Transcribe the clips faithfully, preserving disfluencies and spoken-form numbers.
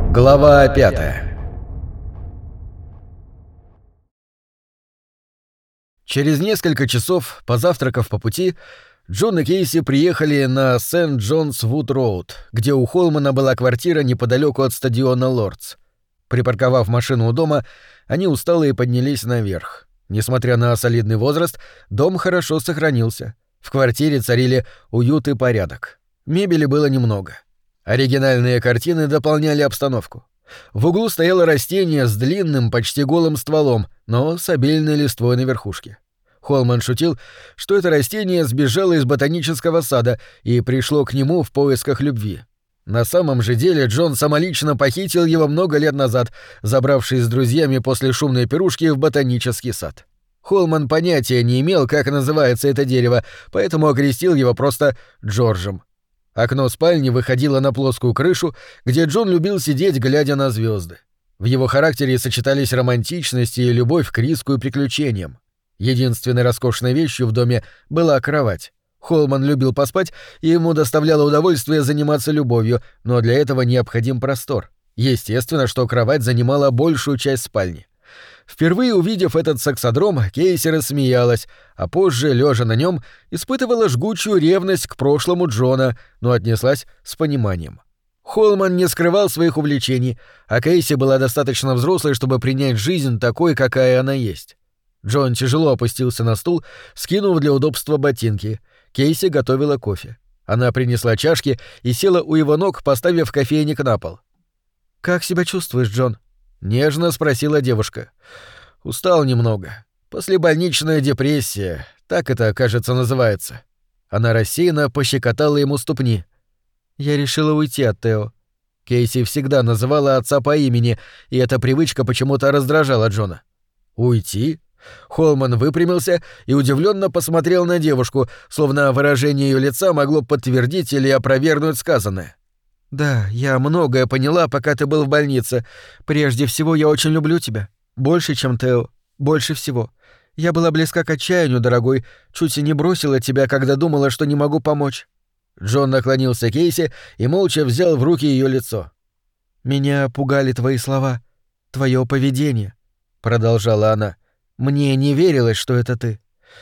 Глава пятая. Через несколько часов, позавтракав по пути, Джон и Кейси приехали на Сент-Джонс-Вуд-Роуд, где у Холмана была квартира неподалеку от стадиона «Лордс». Припарковав машину у дома, они усталые поднялись наверх. Несмотря на солидный возраст, дом хорошо сохранился. В квартире царили уют и порядок. Мебели было немного. Оригинальные картины дополняли обстановку. В углу стояло растение с длинным, почти голым стволом, но с обильной листвой на верхушке. Холман шутил, что это растение сбежало из ботанического сада и пришло к нему в поисках любви. На самом же деле Джон самолично похитил его много лет назад, забравшись с друзьями после шумной пирушки в ботанический сад. Холман понятия не имел, как называется это дерево, поэтому окрестил его просто Джорджем. Окно спальни выходило на плоскую крышу, где Джон любил сидеть, глядя на звезды. В его характере сочетались романтичность и любовь к риску и приключениям. Единственной роскошной вещью в доме была кровать. Холман любил поспать, и ему доставляло удовольствие заниматься любовью, но для этого необходим простор. Естественно, что кровать занимала большую часть спальни. Впервые увидев этот сексодром, Кейси рассмеялась, а позже, лежа на нем, испытывала жгучую ревность к прошлому Джона, но отнеслась с пониманием. Холман не скрывал своих увлечений, а Кейси была достаточно взрослой, чтобы принять жизнь такой, какая она есть. Джон тяжело опустился на стул, скинув для удобства ботинки. Кейси готовила кофе. Она принесла чашки и села у его ног, поставив кофейник на пол. «Как себя чувствуешь, Джон?» — нежно спросила девушка. «Устал немного. Послебольничная депрессия. Так это, кажется, называется». Она рассеянно пощекотала ему ступни. «Я решила уйти от Тео». Кейси всегда называла отца по имени, и эта привычка почему-то раздражала Джона. «Уйти?» Холман выпрямился и удивленно посмотрел на девушку, словно выражение ее лица могло подтвердить или опровергнуть сказанное. «Да, я многое поняла, пока ты был в больнице. Прежде всего, я очень люблю тебя. Больше, чем Тео. Больше всего. Я была близка к отчаянию, дорогой, чуть и не бросила тебя, когда думала, что не могу помочь». Джон наклонился к Кейси и молча взял в руки ее лицо. «Меня пугали твои слова, твое поведение», — продолжала она. «Мне не верилось, что это ты».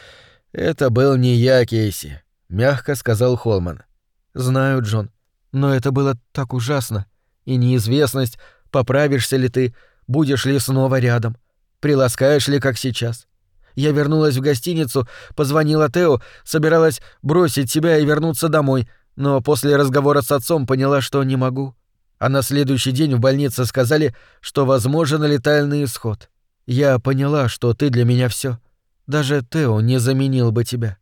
«Это был не я, Кейси», — мягко сказал Холман. «Знаю, Джон, но это было так ужасно. И неизвестность, поправишься ли ты, будешь ли снова рядом, приласкаешь ли, как сейчас. Я вернулась в гостиницу, позвонила Тео, собиралась бросить тебя и вернуться домой, но после разговора с отцом поняла, что не могу. А на следующий день в больнице сказали, что возможен летальный исход. Я поняла, что ты для меня все. Даже Тео не заменил бы тебя».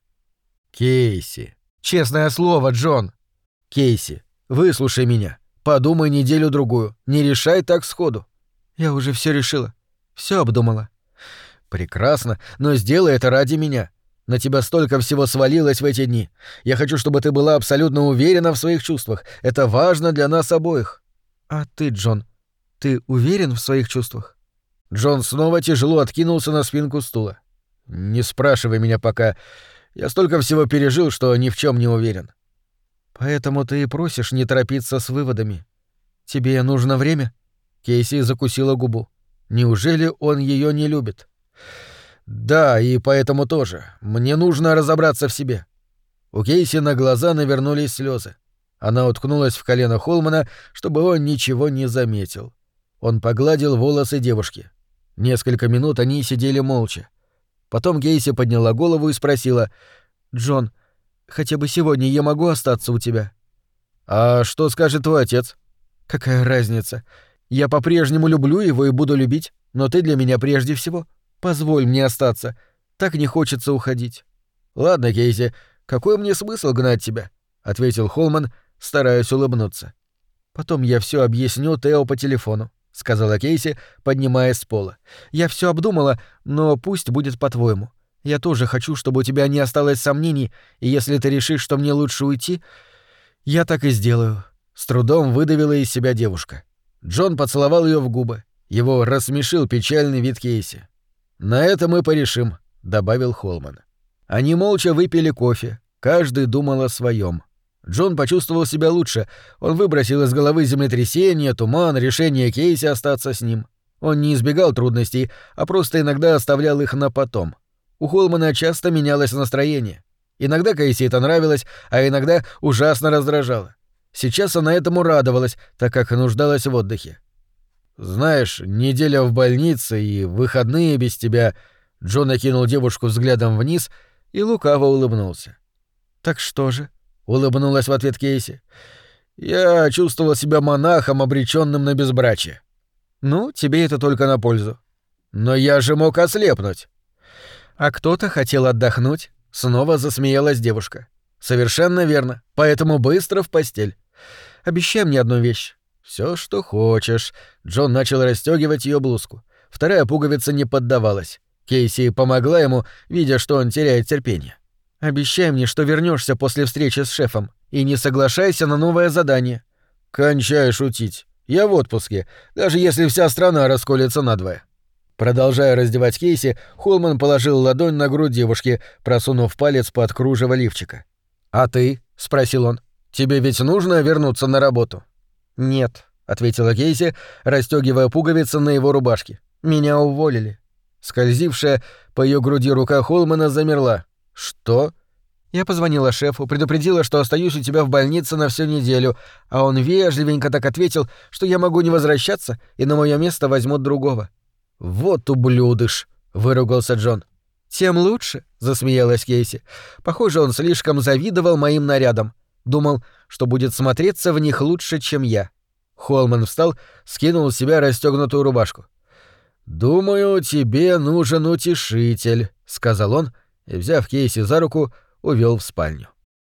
«Кейси». «Честное слово, Джон». «Кейси, выслушай меня. Подумай неделю-другую. Не решай так сходу». «Я уже все решила. Все обдумала». «Прекрасно, но сделай это ради меня. На тебя столько всего свалилось в эти дни. Я хочу, чтобы ты была абсолютно уверена в своих чувствах. Это важно для нас обоих». «А ты, Джон, ты уверен в своих чувствах?» Джон снова тяжело откинулся на спинку стула. «Не спрашивай меня пока. Я столько всего пережил, что ни в чем не уверен». «Поэтому ты и просишь не торопиться с выводами. Тебе нужно время?» Кейси закусила губу. «Неужели он ее не любит?» «Да, и поэтому тоже. Мне нужно разобраться в себе». У Кейси на глаза навернулись слезы. Она уткнулась в колено Холмана, чтобы он ничего не заметил. Он погладил волосы девушки. Несколько минут они сидели молча. Потом Кейси подняла голову и спросила: «Джон, хотя бы сегодня я могу остаться у тебя?» «А что скажет твой отец?» «Какая разница? Я по-прежнему люблю его и буду любить, но ты для меня прежде всего. Позволь мне остаться. Так не хочется уходить». «Ладно, Кейси, какой мне смысл гнать тебя?» — ответил Холман, стараясь улыбнуться. «Потом я все объясню Тео по телефону», — сказала Кейси, поднимаясь с пола. «Я все обдумала, но пусть будет по-твоему. Я тоже хочу, чтобы у тебя не осталось сомнений, и если ты решишь, что мне лучше уйти, я так и сделаю». С трудом выдавила из себя девушка. Джон поцеловал ее в губы. Его рассмешил печальный вид Кейси. «На это мы порешим», — добавил Холман. Они молча выпили кофе, каждый думал о своем. Джон почувствовал себя лучше. Он выбросил из головы землетрясение, туман, решение Кейси остаться с ним. Он не избегал трудностей, а просто иногда оставлял их на потом. У Холмана часто менялось настроение. Иногда Кейси это нравилось, а иногда ужасно раздражало. Сейчас она этому радовалась, так как нуждалась в отдыхе. «Знаешь, неделя в больнице и выходные без тебя...» Джон окинул девушку взглядом вниз и лукаво улыбнулся. «Так что же?» — улыбнулась в ответ Кейси. «Я чувствовал себя монахом, обречённым на безбрачие». «Ну, тебе это только на пользу». «Но я же мог ослепнуть». «А кто-то хотел отдохнуть», — снова засмеялась девушка. «Совершенно верно, поэтому быстро в постель. Обещай мне одну вещь». «Всё, что хочешь». Джон начал расстёгивать её блузку. Вторая пуговица не поддавалась. Кейси помогла ему, видя, что он теряет терпение. «Обещай мне, что вернёшься после встречи с шефом, и не соглашайся на новое задание». «Кончай шутить. Я в отпуске, даже если вся страна расколется надвое». Продолжая раздевать Кейси, Холман положил ладонь на грудь девушки, просунув палец под кружево лифчика. «А ты?» — спросил он. «Тебе ведь нужно вернуться на работу?» «Нет», — ответила Кейси, расстёгивая пуговицы на его рубашке. «Меня уволили». Скользившая по её груди рука Холмана замерла. «Что?» «Я позвонила шефу, предупредила, что остаюсь у тебя в больнице на всю неделю, а он вежливенько так ответил, что я могу не возвращаться, и на моё место возьмут другого». «Вот ублюдыш», — выругался Джон. «Тем лучше», — засмеялась Кейси. «Похоже, он слишком завидовал моим нарядам. Думал, что будет смотреться в них лучше, чем я». Холман встал, скинул с себя расстёгнутую рубашку. «Думаю, тебе нужен утешитель», — сказал он, и, взяв Кейси за руку, увёл в спальню.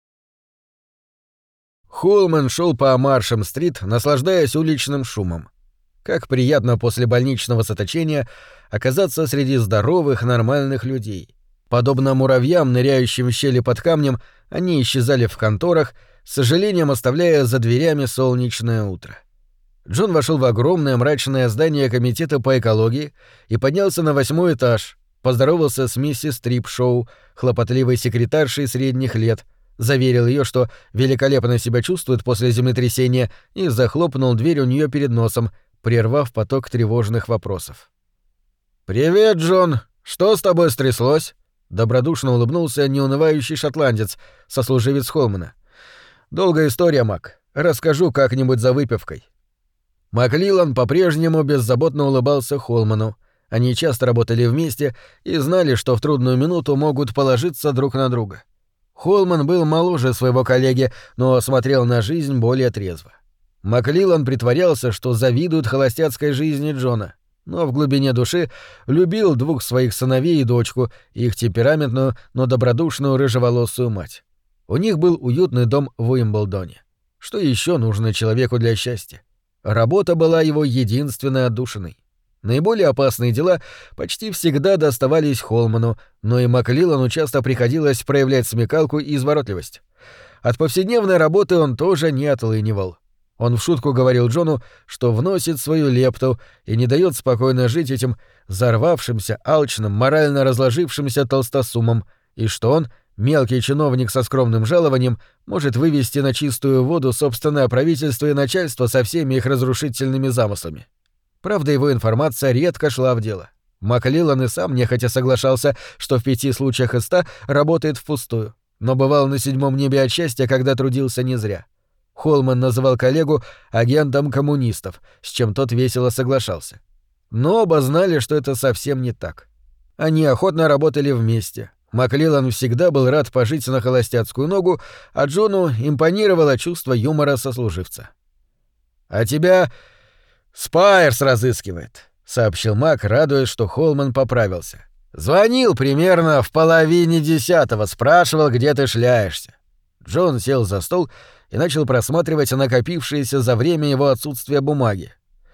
Холман шёл по Маршем-стрит, наслаждаясь уличным шумом. Как приятно после больничного заточения оказаться среди здоровых, нормальных людей. Подобно муравьям, ныряющим в щели под камнем, они исчезали в конторах, с сожалением оставляя за дверями солнечное утро. Джон вошел в огромное мрачное здание комитета по экологии и поднялся на восьмой этаж, поздоровался с миссис Трипшоу, хлопотливой секретаршей средних лет, заверил ее, что великолепно себя чувствует после землетрясения, и захлопнул дверь у нее перед носом, прервав поток тревожных вопросов. «Привет, Джон! Что с тобой стряслось?» — добродушно улыбнулся неунывающий шотландец, сослуживец Холмана. «Долгая история, Мак. Расскажу как-нибудь за выпивкой». Маклилан по-прежнему беззаботно улыбался Холману. Они часто работали вместе и знали, что в трудную минуту могут положиться друг на друга. Холман был моложе своего коллеги, но смотрел на жизнь более трезво. Маклилан притворялся, что завидует холостяцкой жизни Джона, но в глубине души любил двух своих сыновей и дочку, их темпераментную, но добродушную рыжеволосую мать. У них был уютный дом в Уимблдоне. Что еще нужно человеку для счастья? Работа была его единственной отдушиной. Наиболее опасные дела почти всегда доставались Холману, но и Маклилану часто приходилось проявлять смекалку и изворотливость. От повседневной работы он тоже не отлынивал. Он в шутку говорил Джону, что вносит свою лепту и не дает спокойно жить этим взорвавшимся, алчным, морально разложившимся толстосумом, и что он, мелкий чиновник со скромным жалованием, может вывести на чистую воду собственное правительство и начальство со всеми их разрушительными замыслами. Правда, его информация редко шла в дело. Маклилан и сам нехотя соглашался, что в пяти случаях из ста работает впустую, но бывал на седьмом небе от счастья, когда трудился не зря. Холман называл коллегу агентом коммунистов, с чем тот весело соглашался. Но оба знали, что это совсем не так. Они охотно работали вместе. Маклилан всегда был рад пожить на холостяцкую ногу, а Джону импонировало чувство юмора сослуживца. «А тебя Спайерс разыскивает», — сообщил Мак, радуясь, что Холман поправился. «Звонил примерно в половине десятого, спрашивал, где ты шляешься». Джон сел за стол и начал просматривать накопившиеся за время его отсутствия бумаги.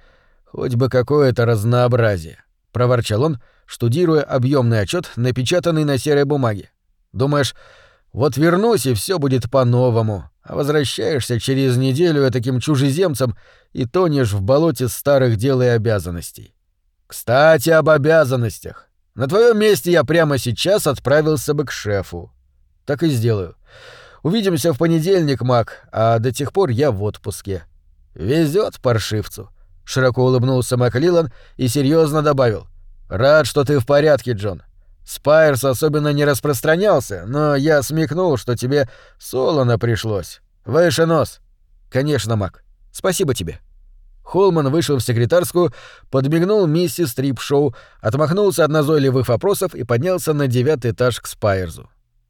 «Хоть бы какое-то разнообразие», — проворчал он, штудируя объемный отчет, напечатанный на серой бумаге. «Думаешь, вот вернусь, и все будет по-новому, а возвращаешься через неделю таким чужеземцем и тонешь в болоте старых дел и обязанностей. Кстати, об обязанностях. На твоем месте я прямо сейчас отправился бы к шефу. Так и сделаю. Увидимся в понедельник, Мак, а до тех пор я в отпуске». «Везёт паршивцу», — широко улыбнулся МакЛилан и серьёзно добавил. «Рад, что ты в порядке, Джон. Спайерс особенно не распространялся, но я смекнул, что тебе солоно пришлось. Выше нос». «Конечно, Мак. Спасибо тебе». Холман вышел в секретарскую, подмигнул миссис Трипшоу, отмахнулся от назойливых вопросов и поднялся на девятый этаж к Спайерзу.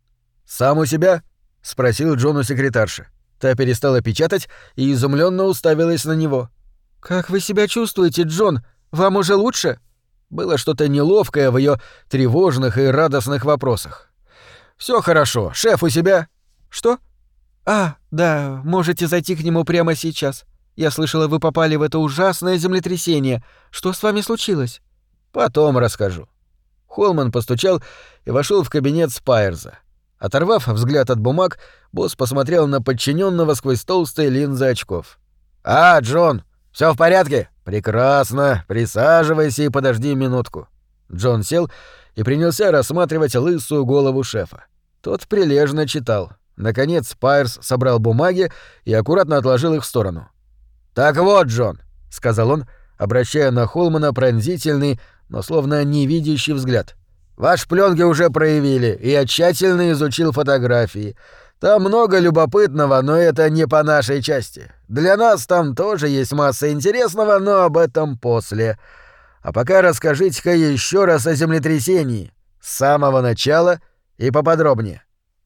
«Сам у себя?» — спросил Джон у секретарши. Та перестала печатать и изумленно уставилась на него. «Как вы себя чувствуете, Джон? Вам уже лучше?» Было что-то неловкое в ее тревожных и радостных вопросах. «Все хорошо. Шеф у себя?» «Что?» «А, да, можете зайти к нему прямо сейчас. Я слышала, вы попали в это ужасное землетрясение. Что с вами случилось?» «Потом расскажу». Холман постучал и вошел в кабинет Спайерза. Оторвав взгляд от бумаг, босс посмотрел на подчиненного сквозь толстые линзы очков. «А, Джон, все в порядке? Прекрасно. Присаживайся и подожди минутку». Джон сел и принялся рассматривать лысую голову шефа. Тот прилежно читал. Наконец Спайерс собрал бумаги и аккуратно отложил их в сторону. «Так вот, Джон», — сказал он, обращая на Холмана пронзительный, но словно невидящий взгляд. «Ваши плёнки уже проявили, и я тщательно изучил фотографии. Там много любопытного, но это не по нашей части. Для нас там тоже есть масса интересного, но об этом после. А пока расскажите-ка ещё раз о землетрясении. С самого начала и поподробнее».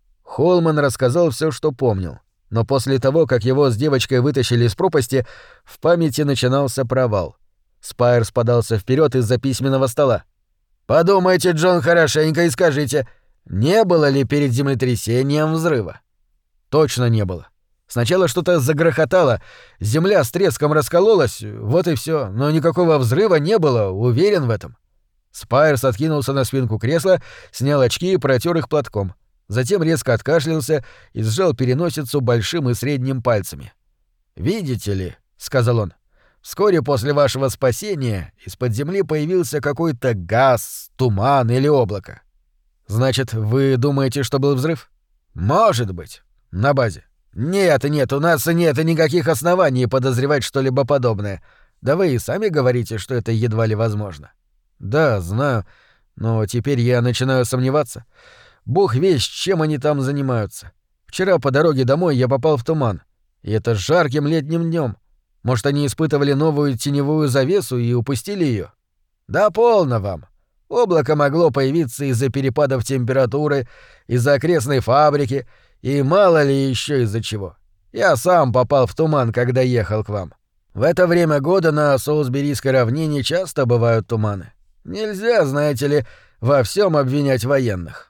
Холман рассказал всё, что помнил. Но после того, как его с девочкой вытащили из пропасти, в памяти начинался провал. Спайерс подался вперед из-за письменного стола. «Подумайте, Джон, хорошенько и скажите, не было ли перед землетрясением взрыва?» «Точно не было. Сначала что-то загрохотало, земля с треском раскололась, вот и все, но никакого взрыва не было, уверен в этом». Спайерс откинулся на спинку кресла, снял очки и протер их платком. Затем резко откашлялся и сжал переносицу большим и средним пальцами. «Видите ли», — сказал он, — «вскоре после вашего спасения из-под земли появился какой-то газ, туман или облако». «Значит, вы думаете, что был взрыв?» «Может быть. На базе». «Нет, нет, у нас нет никаких оснований подозревать что-либо подобное. Да вы и сами говорите, что это едва ли возможно». «Да, знаю, но теперь я начинаю сомневаться. Бог весть, чем они там занимаются. Вчера по дороге домой я попал в туман. И это жарким летним днем. Может, они испытывали новую теневую завесу и упустили ее? Да полно вам. Облако могло появиться из-за перепадов температуры, из-за окрестной фабрики и мало ли еще из-за чего. Я сам попал в туман, когда ехал к вам. В это время года на Солсберийской равнине часто бывают туманы. Нельзя, знаете ли, во всем обвинять военных.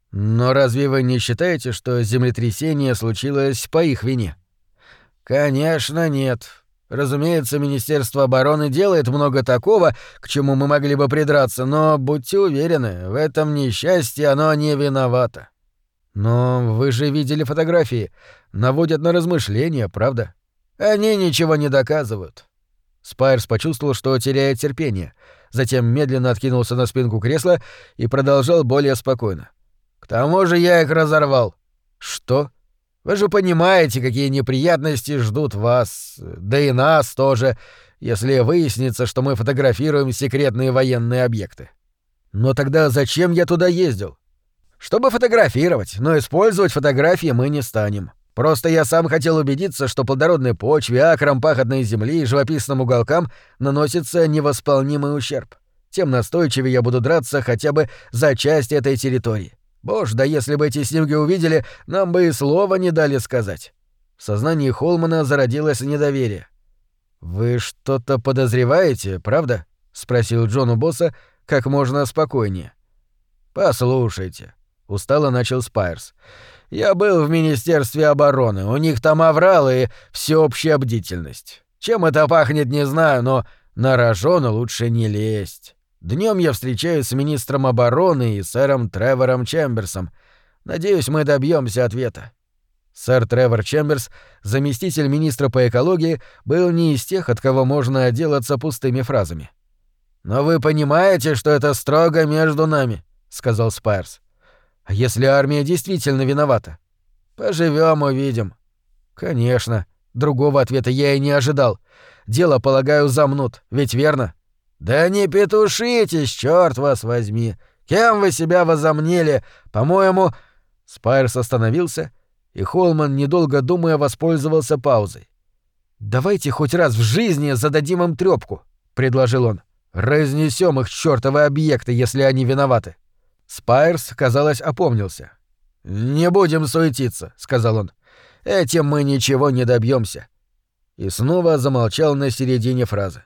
Но разве вы не считаете, что землетрясение случилось по их вине? Конечно, нет. Разумеется, Министерство обороны делает много такого, к чему мы могли бы придраться, но будьте уверены, в этом несчастье оно не виновато. Но вы же видели фотографии, наводят на размышления, правда? Они ничего не доказывают. Спайерс почувствовал, что теряет терпение, затем медленно откинулся на спинку кресла и продолжал более спокойно. К тому же я их разорвал. Что? Вы же понимаете, какие неприятности ждут вас, да и нас тоже, если выяснится, что мы фотографируем секретные военные объекты. Но тогда зачем я туда ездил? Чтобы фотографировать, но использовать фотографии мы не станем. Просто я сам хотел убедиться, что плодородной почве, акрам пахотной земли и живописным уголкам наносится невосполнимый ущерб. Тем настойчивее я буду драться хотя бы за часть этой территории. Боже, да если бы эти снимки увидели, нам бы и слова не дали сказать. В сознании Холмана зародилось недоверие. «Вы что-то подозреваете, правда?» — спросил Джон у босса как можно спокойнее. «Послушайте», — устало начал Спайерс. «Я был в Министерстве обороны, у них там аврал и всеобщая бдительность. Чем это пахнет, не знаю, но на рожон лучше не лезть. Днем я встречаюсь с министром обороны и сэром Тревором Чемберсом. Надеюсь, мы добьемся ответа». Сэр Тревор Чемберс, заместитель министра по экологии, был не из тех, от кого можно отделаться пустыми фразами. «Но вы понимаете, что это строго между нами», — сказал Спайерс. «А если армия действительно виновата?» Поживем, увидим. Конечно. Другого ответа я и не ожидал. Дело, полагаю, замнут, ведь верно? Да не петушитесь, черт вас возьми. Кем вы себя возомнили? По-моему... Спайрс остановился, и Холман, недолго думая, воспользовался паузой. «Давайте хоть раз в жизни зададим им трёпку», — предложил он. «Разнесем их чёртовы объекты, если они виноваты». Спайрс, казалось, опомнился. «Не будем суетиться», — сказал он. «Этим мы ничего не добьемся». И снова замолчал на середине фразы.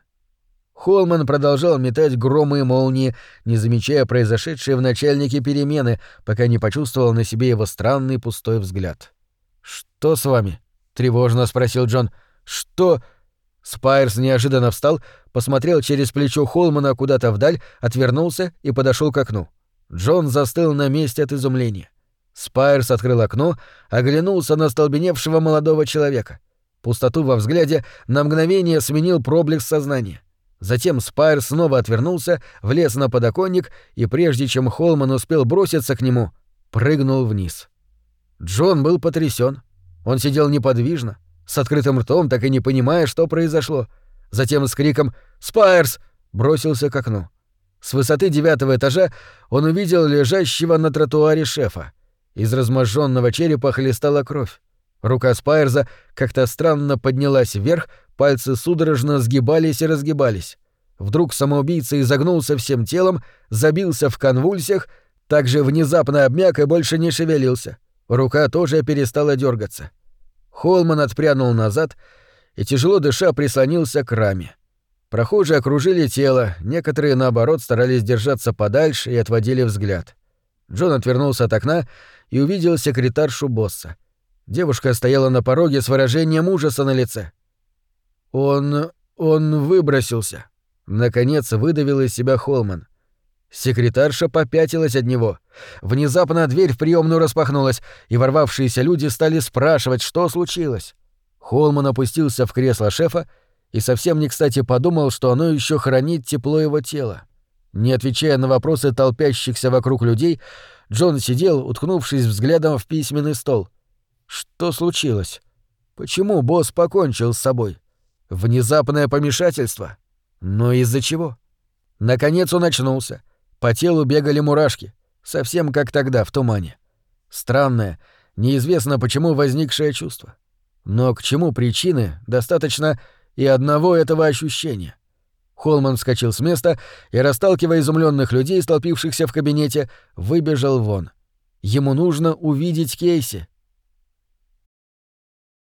Холман продолжал метать громы и молнии, не замечая произошедшей в начальнике перемены, пока не почувствовал на себе его странный пустой взгляд. «Что с вами?» — тревожно спросил Джон. «Что?» Спайрс неожиданно встал, посмотрел через плечо Холмана куда-то вдаль, отвернулся и подошел к окну. Джон застыл на месте от изумления. Спайрс открыл окно, оглянулся на столбеневшего молодого человека. Пустоту во взгляде на мгновение сменил проблеск сознания. Затем Спайрс снова отвернулся, влез на подоконник и, прежде чем Холман успел броситься к нему, прыгнул вниз. Джон был потрясен. Он сидел неподвижно, с открытым ртом, так и не понимая, что произошло. Затем с криком «Спайрс!» бросился к окну. С высоты девятого этажа он увидел лежащего на тротуаре шефа. Из разможженного черепа хлестала кровь. Рука Спайрза как-то странно поднялась вверх, пальцы судорожно сгибались и разгибались. Вдруг самоубийца изогнулся всем телом, забился в конвульсиях, также внезапно обмяк и больше не шевелился. Рука тоже перестала дергаться. Холман отпрянул назад и, тяжело дыша, прислонился к раме. Прохожие окружили тело, некоторые, наоборот, старались держаться подальше и отводили взгляд. Джон отвернулся от окна и увидел секретаршу босса. Девушка стояла на пороге с выражением ужаса на лице. «Он... он выбросился», — наконец выдавил из себя Холман. Секретарша попятилась от него. Внезапно дверь в приёмную распахнулась, и ворвавшиеся люди стали спрашивать, что случилось. Холман опустился в кресло шефа и совсем не кстати подумал, что оно ещё хранит тепло его тела. Не отвечая на вопросы толпящихся вокруг людей, Джон сидел, уткнувшись взглядом в письменный стол. Что случилось? Почему босс покончил с собой? Внезапное помешательство? Но из-за чего? Наконец он очнулся. По телу бегали мурашки, совсем как тогда, в тумане. Странное, неизвестно почему возникшее чувство. Но к чему причины, достаточно и одного этого ощущения. Холман вскочил с места и, расталкивая изумленных людей, столпившихся в кабинете, выбежал вон. Ему нужно увидеть Кейси.